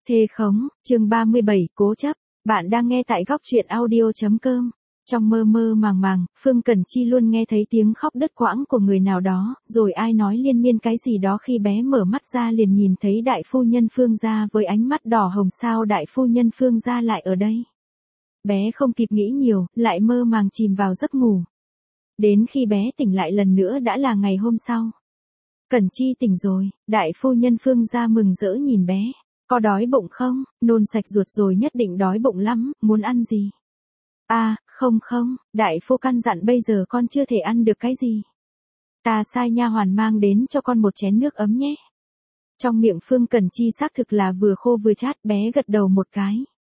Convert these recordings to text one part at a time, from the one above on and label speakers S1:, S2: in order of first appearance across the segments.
S1: Thê khống, chương 37, cố chấp. Bạn đang nghe tại góc truyện audio.com. Trong mơ mơ màng màng, Phương Cẩn Chi luôn nghe thấy tiếng khóc đứt quãng của người nào đó, rồi ai nói liên miên cái gì đó khi bé mở mắt ra liền nhìn thấy đại phu nhân Phương gia với ánh mắt đỏ hồng. Sao đại phu nhân Phương gia lại ở đây? Bé không kịp nghĩ nhiều, lại mơ màng chìm vào giấc ngủ. Đến khi bé tỉnh lại lần nữa đã là ngày hôm sau. Cẩn Chi tỉnh rồi, đại phu nhân Phương gia mừng rỡ nhìn bé. Có đói bụng không? Nôn sạch ruột rồi nhất định đói bụng lắm, muốn ăn gì? Không, đại phu căn dặn bây giờ con chưa thể ăn được cái gì. Ta sai nha hoàn mang đến cho con một chén nước ấm nhé. Trong miệng Phương Cẩn Chi xác thực là vừa khô vừa chát, bé gật đầu một cái.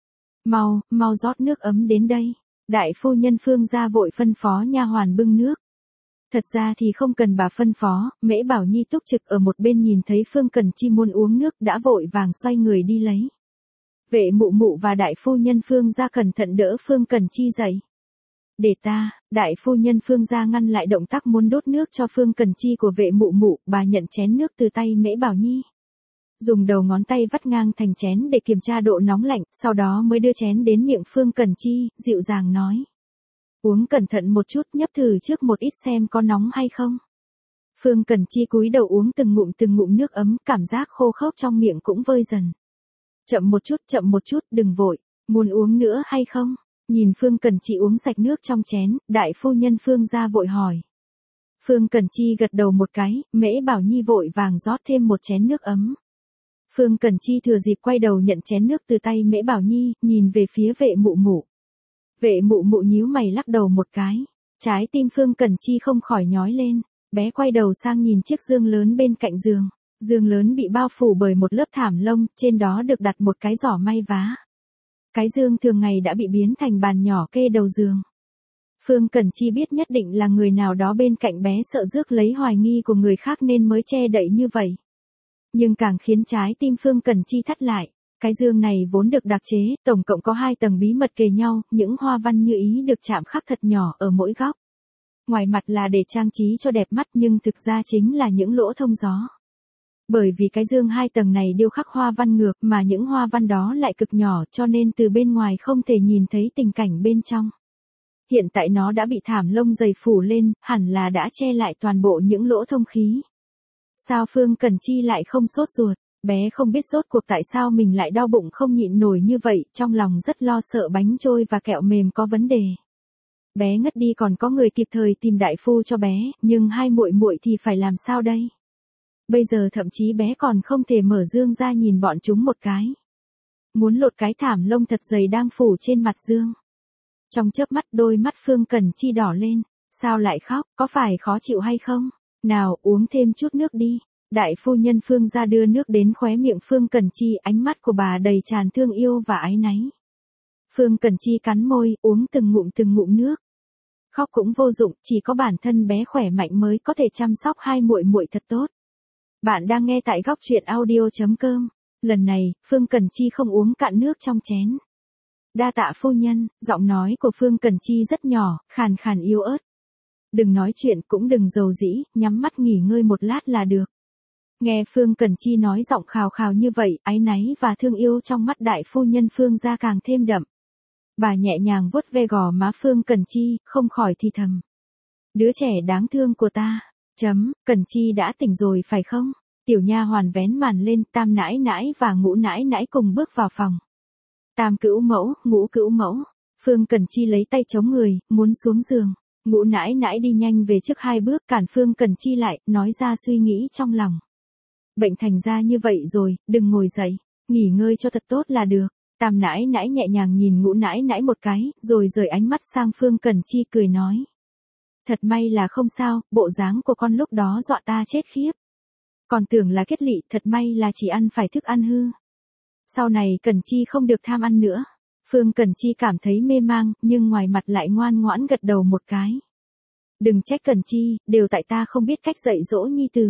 S1: Mau rót nước ấm đến đây. Đại phu nhân Phương gia vội phân phó nha hoàn bưng nước. Thật ra thì không cần bà phân phó, Mễ Bảo Nhi túc trực ở một bên nhìn thấy Phương Cẩn Chi muốn uống nước đã vội vàng xoay người đi lấy. Vệ mụ mụ và đại phu nhân Phương gia cẩn thận đỡ Phương Cẩn Chi dậy. Để ta, đại phu nhân Phương gia ngăn lại động tác muốn đốt nước cho Phương Cẩn Chi của vệ mụ mụ, bà nhận chén nước từ tay Mễ Bảo Nhi. Dùng đầu ngón tay vắt ngang thành chén để kiểm tra độ nóng lạnh, sau đó mới đưa chén đến miệng Phương Cẩn Chi, dịu dàng nói. Uống cẩn thận một chút, nhấp thử trước một ít xem có nóng hay không. Phương Cẩn Chi cúi đầu uống từng ngụm nước ấm, cảm giác khô khốc trong miệng cũng vơi dần. Chậm một chút, đừng vội, muốn uống nữa hay không? Nhìn Phương Cẩn Chi uống sạch nước trong chén, đại phu nhân Phương gia vội hỏi. Phương Cẩn Chi gật đầu một cái, Mễ Bảo Nhi vội vàng rót thêm một chén nước ấm. Phương Cẩn Chi thừa dịp quay đầu nhận chén nước từ tay Mễ Bảo Nhi, nhìn về phía vệ mụ mụ. Vệ mụ mụ nhíu mày lắc đầu một cái. Trái tim Phương Cẩn Chi không khỏi nhói lên. Bé quay đầu sang nhìn chiếc giường lớn bên cạnh giường. Giường lớn bị bao phủ bởi một lớp thảm lông, trên đó được đặt một cái giỏ may vá. Cái giường thường ngày đã bị biến thành bàn nhỏ kê đầu giường. Phương Cẩn Chi biết nhất định là người nào đó bên cạnh bé sợ rước lấy hoài nghi của người khác nên mới che đậy như vậy. Nhưng càng khiến trái tim Phương Cẩn Chi thắt lại. Cái giường này vốn được đặc chế, tổng cộng có 2 tầng bí mật kề nhau, những hoa văn như ý được chạm khắc thật nhỏ ở mỗi góc. Ngoài mặt là để trang trí cho đẹp mắt nhưng thực ra chính là những lỗ thông gió. Bởi vì cái giường 2 tầng này điêu khắc hoa văn ngược mà những hoa văn đó lại cực nhỏ cho nên từ bên ngoài không thể nhìn thấy tình cảnh bên trong. Hiện tại nó đã bị thảm lông dày phủ lên, hẳn là đã che lại toàn bộ những lỗ thông khí. Sao Phương Cẩn Chi lại không sốt ruột? Bé không biết rốt cuộc tại sao mình lại đau bụng không nhịn nổi như vậy, trong lòng rất lo sợ bánh trôi và kẹo mềm có vấn đề. Bé ngất đi còn có người kịp thời tìm đại phu cho bé, nhưng hai muội muội thì phải làm sao đây? Bây giờ thậm chí bé còn không thể mở giường ra nhìn bọn chúng một cái. Muốn lột cái thảm lông thật dày đang phủ trên mặt giường. Trong chớp mắt đôi mắt Phương Cẩn Chi đỏ lên, sao lại khóc, có phải khó chịu hay không? Nào uống thêm chút nước đi. Đại phu nhân Phương gia đưa nước đến khóe miệng Phương Cẩn Chi, ánh mắt của bà đầy tràn thương yêu và áy náy. Phương Cẩn Chi cắn môi, uống từng ngụm nước. Khóc cũng vô dụng, chỉ có bản thân bé khỏe mạnh mới có thể chăm sóc hai muội muội thật tốt. Bạn đang nghe tại góc truyện audio.com. Lần này, Phương Cẩn Chi không uống cạn nước trong chén. Đa tạ phu nhân, giọng nói của Phương Cẩn Chi rất nhỏ, khàn yếu ớt. Đừng nói chuyện cũng đừng dầu dĩ, nhắm mắt nghỉ ngơi một lát là được. Nghe Phương Cẩn Chi nói giọng khào như vậy, áy náy và thương yêu trong mắt đại phu nhân Phương gia càng thêm đậm. Bà nhẹ nhàng vuốt ve gò má Phương Cẩn Chi, không khỏi thì thầm. Đứa trẻ đáng thương của ta. Cẩn Chi đã tỉnh rồi phải không? Tiểu nha hoàn vén màn lên, Tam nãi nãi và Ngũ nãi nãi cùng bước vào phòng. Tam cữu mẫu, Ngũ cữu mẫu. Phương Cẩn Chi lấy tay chống người, muốn xuống giường. Ngũ nãi nãi đi nhanh về trước 2 bước cản Phương Cẩn Chi lại, nói ra suy nghĩ trong lòng. Bệnh thành ra như vậy rồi, đừng ngồi dậy, nghỉ ngơi cho thật tốt là được. Tam nãi nãi nhẹ nhàng nhìn Ngũ nãi nãi một cái, rồi rời ánh mắt sang Phương Cẩn Chi cười nói. Thật may là không sao, bộ dáng của con lúc đó dọa ta chết khiếp. Còn tưởng là kết lị, thật may là chỉ ăn phải thức ăn hư. Sau này Cẩn Chi không được tham ăn nữa. Phương Cẩn Chi cảm thấy mê mang, nhưng ngoài mặt lại ngoan ngoãn gật đầu một cái. Đừng trách Cẩn Chi, đều tại ta không biết cách dạy dỗ nhi tử.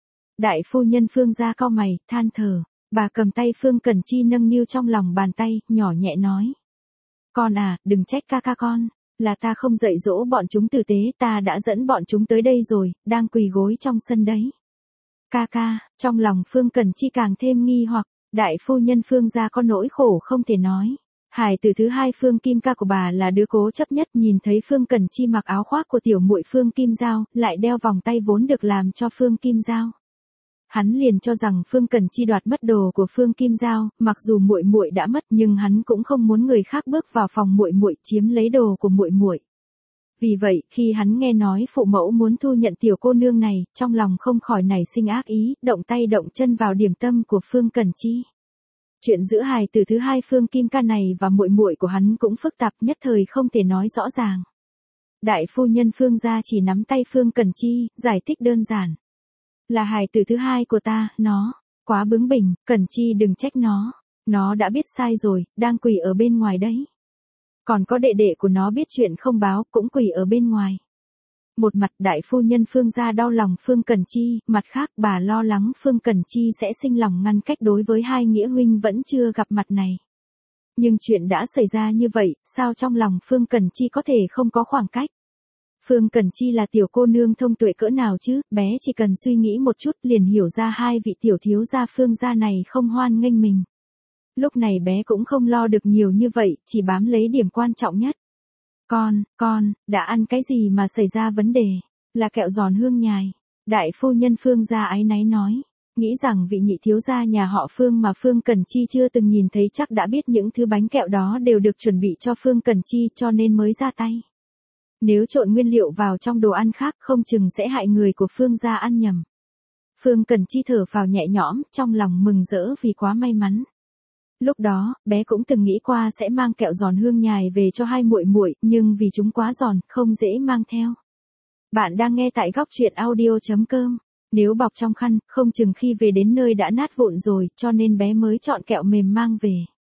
S1: Đại phu nhân Phương gia cau mày, than thở. Bà cầm tay Phương Cẩn Chi nâng niu trong lòng bàn tay, nhỏ nhẹ nói. Con à, đừng trách ca con, là ta không dạy dỗ bọn chúng tử tế, ta đã dẫn bọn chúng tới đây rồi, đang quỳ gối trong sân đấy. Ca, trong lòng Phương Cẩn Chi càng thêm nghi hoặc, Đại phu nhân Phương gia có nỗi khổ không thể nói. Hài tử thứ hai Phương Kim Ca của bà là đứa cố chấp nhất, nhìn thấy Phương Cẩn Chi mặc áo khoác của tiểu muội Phương Kim Giao, lại đeo vòng tay vốn được làm cho Phương Kim Giao. Hắn liền cho rằng Phương Cẩn Chi đoạt mất đồ của Phương Kim Giao, mặc dù muội muội đã mất nhưng hắn cũng không muốn người khác bước vào phòng muội muội chiếm lấy đồ của muội muội. Vì vậy, khi hắn nghe nói phụ mẫu muốn thu nhận tiểu cô nương này, trong lòng không khỏi nảy sinh ác ý, động tay động chân vào điểm tâm của Phương Cẩn Chi. Chuyện giữa hài tử thứ hai Phương Kim Ca này và muội muội của hắn cũng phức tạp, nhất thời không thể nói rõ ràng. Đại phu nhân Phương gia chỉ nắm tay Phương Cẩn Chi, giải thích đơn giản. Là hài tử thứ hai của ta, nó quá bướng bỉnh, Cẩn Chi đừng trách nó đã biết sai rồi, đang quỳ ở bên ngoài đấy. Còn có đệ đệ của nó biết chuyện không báo, cũng quỳ ở bên ngoài. Một mặt đại phu nhân Phương gia đau lòng Phương Cẩn Chi, mặt khác bà lo lắng Phương Cẩn Chi sẽ sinh lòng ngăn cách đối với hai nghĩa huynh vẫn chưa gặp mặt này. Nhưng chuyện đã xảy ra như vậy, sao trong lòng Phương Cẩn Chi có thể không có khoảng cách? Phương Cẩn Chi là tiểu cô nương thông tuệ cỡ nào chứ, bé chỉ cần suy nghĩ một chút liền hiểu ra hai vị tiểu thiếu gia Phương gia này không hoan nghênh mình. Lúc này bé cũng không lo được nhiều như vậy, chỉ bám lấy điểm quan trọng nhất. Con, đã ăn cái gì mà xảy ra vấn đề? Là kẹo giòn hương nhài. Đại phu nhân Phương gia áy náy nói. Nghĩ rằng vị nhị thiếu gia nhà họ Phương mà Phương Cẩn Chi chưa từng nhìn thấy chắc đã biết những thứ bánh kẹo đó đều được chuẩn bị cho Phương Cẩn Chi cho nên mới ra tay. Nếu trộn nguyên liệu vào trong đồ ăn khác không chừng sẽ hại người của Phương gia ăn nhầm. Phương Cẩn Chi thở phào nhẹ nhõm, trong lòng mừng rỡ vì quá may mắn. Lúc đó, bé cũng từng nghĩ qua sẽ mang kẹo giòn hương nhài về cho hai muội muội, nhưng vì chúng quá giòn, không dễ mang theo. Bạn đang nghe tại góc truyện audio.com. Nếu bọc trong khăn, không chừng khi về đến nơi đã nát vụn rồi, cho nên bé mới chọn kẹo mềm mang về.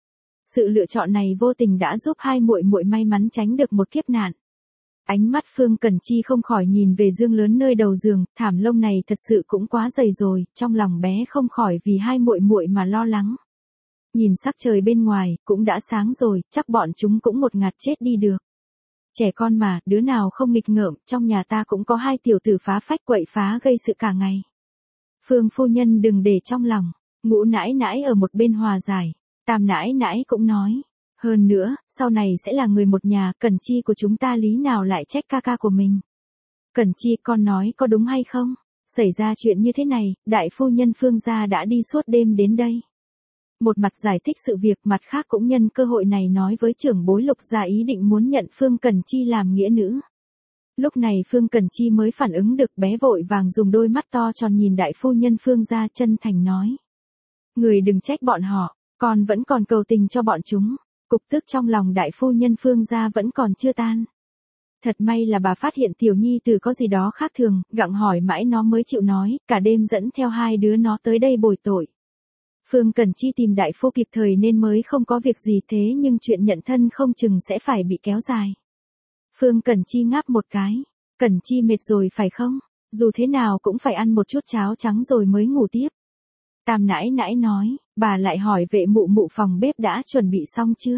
S1: Sự lựa chọn này vô tình đã giúp hai muội muội may mắn tránh được một kiếp nạn. Ánh mắt Phương Cẩn Chi không khỏi nhìn về giường lớn nơi đầu giường, thảm lông này thật sự cũng quá dày rồi, trong lòng bé không khỏi vì hai muội muội mà lo lắng. Nhìn sắc trời bên ngoài, cũng đã sáng rồi, chắc bọn chúng cũng một ngạt chết đi được. Trẻ con mà, đứa nào không nghịch ngợm, trong nhà ta cũng có hai tiểu tử phá phách quậy phá gây sự cả ngày. Phương phu nhân đừng để trong lòng, Ngũ nãi nãi ở một bên hòa giải, Tam nãi nãi cũng nói. Hơn nữa, sau này sẽ là người một nhà, Cẩn Chi của chúng ta lý nào lại trách ca ca của mình. Cẩn Chi, con nói có đúng hay không? Xảy ra chuyện như thế này, đại phu nhân Phương gia đã đi suốt đêm đến đây. Một mặt giải thích sự việc, mặt khác cũng nhân cơ hội này nói với trưởng bối Lục gia ý định muốn nhận Phương Cẩn Chi làm nghĩa nữ. Lúc này Phương Cẩn Chi mới phản ứng được, bé vội vàng dùng đôi mắt to tròn nhìn đại phu nhân Phương gia chân thành nói. Người đừng trách bọn họ, con vẫn còn cầu tình cho bọn chúng. Cục tức trong lòng đại phu nhân Phương gia vẫn còn chưa tan. Thật may là bà phát hiện tiểu nhi tử có gì đó khác thường, gặng hỏi mãi nó mới chịu nói, cả đêm dẫn theo hai đứa nó tới đây bồi tội. Phương Cẩn Chi tìm đại phu kịp thời nên mới không có việc gì, thế nhưng chuyện nhận thân không chừng sẽ phải bị kéo dài. Phương Cẩn Chi ngáp một cái. Cẩn Chi mệt rồi phải không? Dù thế nào cũng phải ăn một chút cháo trắng rồi mới ngủ tiếp. Tam nãi nãi nói, bà lại hỏi vệ mụ mụ phòng bếp đã chuẩn bị xong chưa?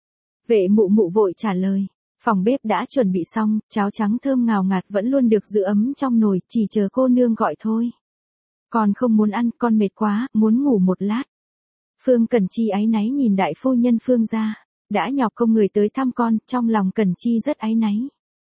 S1: Vệ mụ mụ vội trả lời, phòng bếp đã chuẩn bị xong, cháo trắng thơm ngào ngạt vẫn luôn được giữ ấm trong nồi, chỉ chờ cô nương gọi thôi. Con không muốn ăn, con mệt quá, muốn ngủ một lát. Phương Cẩn Chi áy náy nhìn đại phu nhân Phương gia, đã nhọc công người tới thăm con, trong lòng Cẩn Chi rất áy náy.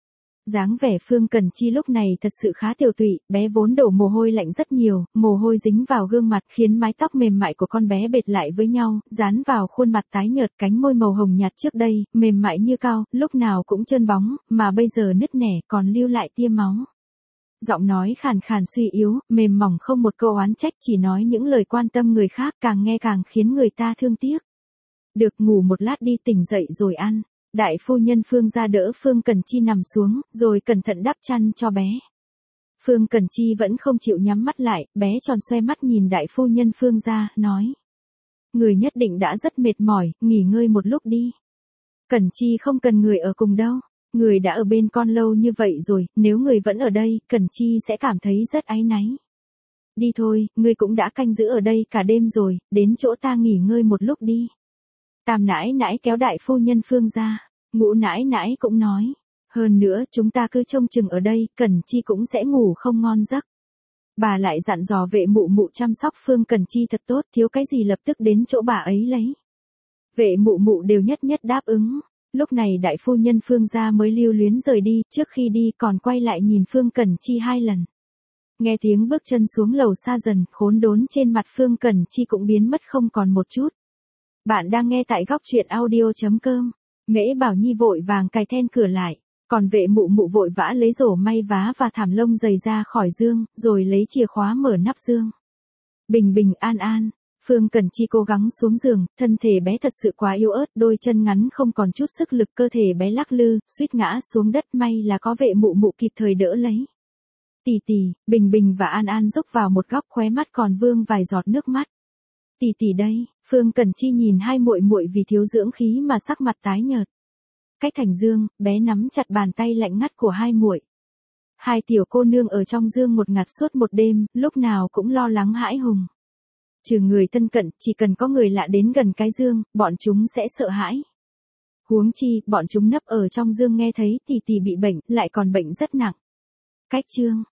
S1: Dáng vẻ Phương Cẩn Chi lúc này thật sự khá tiều tụy, bé vốn đổ mồ hôi lạnh rất nhiều, mồ hôi dính vào gương mặt khiến mái tóc mềm mại của con bé bệt lại với nhau, dán vào khuôn mặt tái nhợt, cánh môi màu hồng nhạt trước đây, mềm mại như cao, lúc nào cũng trơn bóng, mà bây giờ nứt nẻ còn lưu lại tia máu. Giọng nói khàn khàn suy yếu, mềm mỏng không một câu oán trách, chỉ nói những lời quan tâm người khác, càng nghe càng khiến người ta thương tiếc. Được, ngủ một lát đi, tỉnh dậy rồi ăn. Đại phu nhân Phương gia đỡ Phương Cẩn Chi nằm xuống, rồi cẩn thận đắp chăn cho bé. Phương Cẩn Chi vẫn không chịu nhắm mắt lại, bé tròn xoe mắt nhìn đại phu nhân Phương gia, nói. Người nhất định đã rất mệt mỏi, nghỉ ngơi một lúc đi. Cẩn Chi không cần người ở cùng đâu. Người đã ở bên con lâu như vậy rồi, nếu người vẫn ở đây, Cẩn Chi sẽ cảm thấy rất áy náy. Đi thôi, người cũng đã canh giữ ở đây cả đêm rồi, đến chỗ ta nghỉ ngơi một lúc đi. Tam nãi nãi kéo đại phu nhân Phương ra, Ngũ nãi nãi cũng nói. Hơn nữa, chúng ta cứ trông chừng ở đây, Cẩn Chi cũng sẽ ngủ không ngon giấc. Bà lại dặn dò vệ mụ mụ chăm sóc Phương Cần Chi thật tốt, thiếu cái gì lập tức đến chỗ bà ấy lấy. Vệ mụ mụ đều nhất nhất đáp ứng. Lúc này đại phu nhân Phương gia mới lưu luyến rời đi, trước khi đi còn quay lại nhìn Phương Cần Chi 2 lần. Nghe tiếng bước chân xuống lầu xa dần, khốn đốn trên mặt Phương Cần Chi cũng biến mất không còn một chút. Bạn đang nghe tại góc truyện audio.com. Mễ Bảo Nhi vội vàng cài then cửa lại, còn vệ mụ mụ vội vã lấy rổ may vá và thảm lông dày ra khỏi giường, rồi lấy chìa khóa mở nắp giường. Bình bình an an, Phương Cần Chi cố gắng xuống giường, thân thể bé thật sự quá yếu ớt, đôi chân ngắn không còn chút sức lực, cơ thể bé lắc lư, suýt ngã xuống đất, may là có vệ mụ mụ kịp thời đỡ lấy. Tì tì, Bình Bình và An An rúc vào một góc, khóe mắt còn vương vài giọt nước mắt. Tì tì đây, Phương Cần Chi nhìn hai muội muội vì thiếu dưỡng khí mà sắc mặt tái nhợt. Cách thành giường, bé nắm chặt bàn tay lạnh ngắt của hai muội. Hai tiểu cô nương ở trong giường một ngặt suốt một đêm, lúc nào cũng lo lắng hãi hùng. Trừ người thân cận, chỉ cần có người lạ đến gần cái giường, bọn chúng sẽ sợ hãi. Huống chi, bọn chúng nấp ở trong giường nghe thấy tì tì bị bệnh, lại còn bệnh rất nặng. Cách chương